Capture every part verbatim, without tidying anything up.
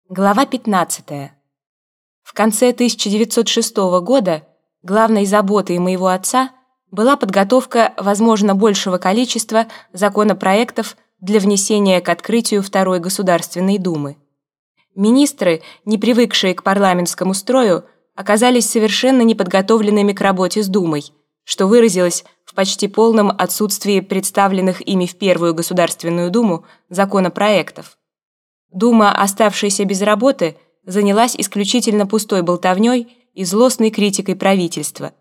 Глава пятнадцатая. В конце тысяча девятьсот шестого года главной заботой моего отца была подготовка, возможно, большего количества законопроектов для внесения к открытию Второй Государственной Думы. Министры, не привыкшие к парламентскому строю, оказались совершенно неподготовленными к работе с Думой, что выразилось в почти полном отсутствии представленных ими в Первую Государственную Думу законопроектов. Дума, оставшаяся без работы, занялась исключительно пустой болтовней и злостной критикой правительства.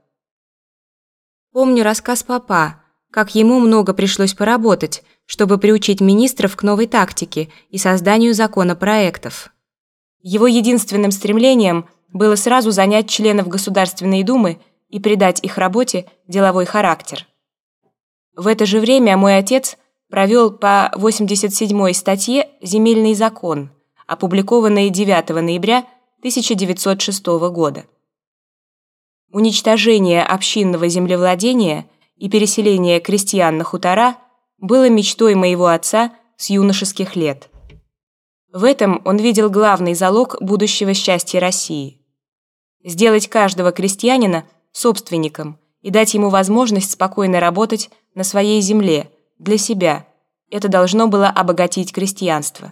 Помню рассказ папа, как ему много пришлось поработать, чтобы приучить министров к новой тактике и созданию законопроектов. Его единственным стремлением было сразу занять членов Государственной Думы и придать их работе деловой характер. В это же время мой отец провел по восемьдесят седьмой статье «Земельный закон», опубликованной девятого ноября тысяча девятьсот шестого года. Уничтожение общинного землевладения и переселение крестьян на хутора было мечтой моего отца с юношеских лет. В этом он видел главный залог будущего счастья России. Сделать каждого крестьянина собственником и дать ему возможность спокойно работать на своей земле, для себя. Это должно было обогатить крестьянство.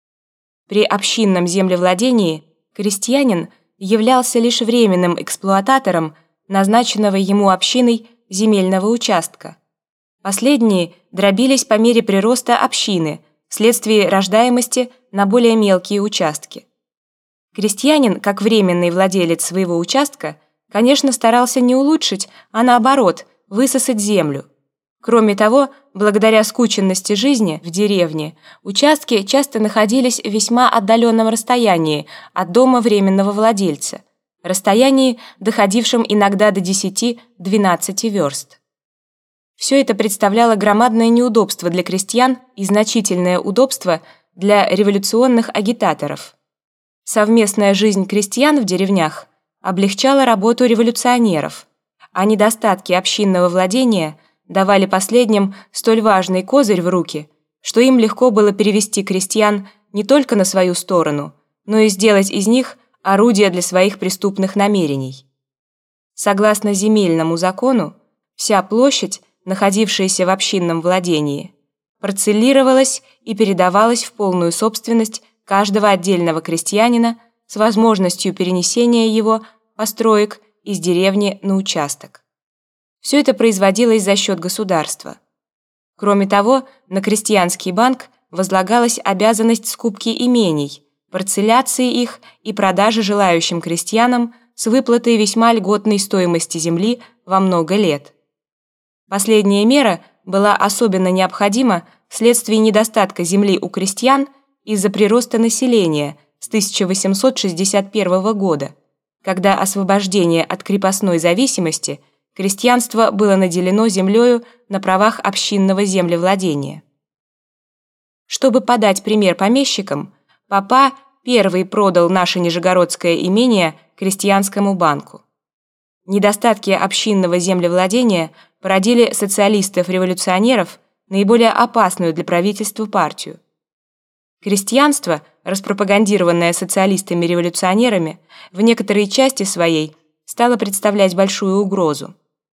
При общинном землевладении крестьянин являлся лишь временным эксплуататором назначенного ему общиной земельного участка. Последние дробились по мере прироста общины вследствие рождаемости на более мелкие участки. Крестьянин, как временный владелец своего участка, конечно, старался не улучшить, а наоборот, высосать землю. Кроме того, благодаря скученности жизни в деревне, участки часто находились в весьма отдаленном расстоянии от дома временного владельца, расстоянии, доходившем иногда до десяти-двенадцати верст. Все это представляло громадное неудобство для крестьян и значительное удобство для революционных агитаторов. Совместная жизнь крестьян в деревнях облегчала работу революционеров, а недостатки общинного владения давали последним столь важный козырь в руки, что им легко было перевести крестьян не только на свою сторону, но и сделать из них орудия для своих преступных намерений. Согласно земельному закону, вся площадь, находившаяся в общинном владении, парцеллировалась и передавалась в полную собственность каждого отдельного крестьянина с возможностью перенесения его построек из деревни на участок. Все это производилось за счет государства. Кроме того, на крестьянский банк возлагалась обязанность скупки имений, парцеляции их и продажи желающим крестьянам с выплатой весьма льготной стоимости земли во много лет. Последняя мера была особенно необходима вследствие недостатка земли у крестьян из-за прироста населения с тысяча восемьсот шестьдесят первого года, когда освобождение от крепостной зависимости крестьянство было наделено землею на правах общинного землевладения. Чтобы подать пример помещикам, папа первый продал наше нижегородское имение крестьянскому банку. Недостатки общинного землевладения породили социалистов-революционеров наиболее опасную для правительства партию. Крестьянство, распропагандированное социалистами-революционерами, в некоторой части своей стало представлять большую угрозу.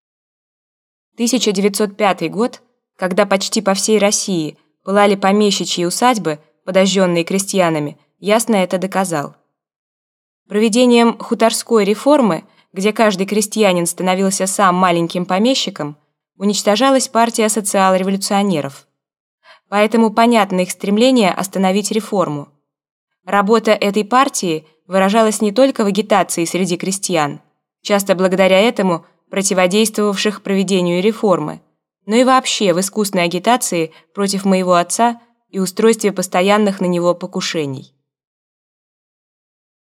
тысяча девятьсот пятый год, когда почти по всей России пылали помещичьи усадьбы, подожженные крестьянами, ясно это доказал. Проведением хуторской реформы, где каждый крестьянин становился сам маленьким помещиком, уничтожалась партия социал-революционеров. Поэтому понятно их стремление остановить реформу. Работа этой партии выражалась не только в агитации среди крестьян, часто благодаря этому противодействовавших проведению реформы, но и вообще в искусной агитации против моего отца и устройстве постоянных на него покушений.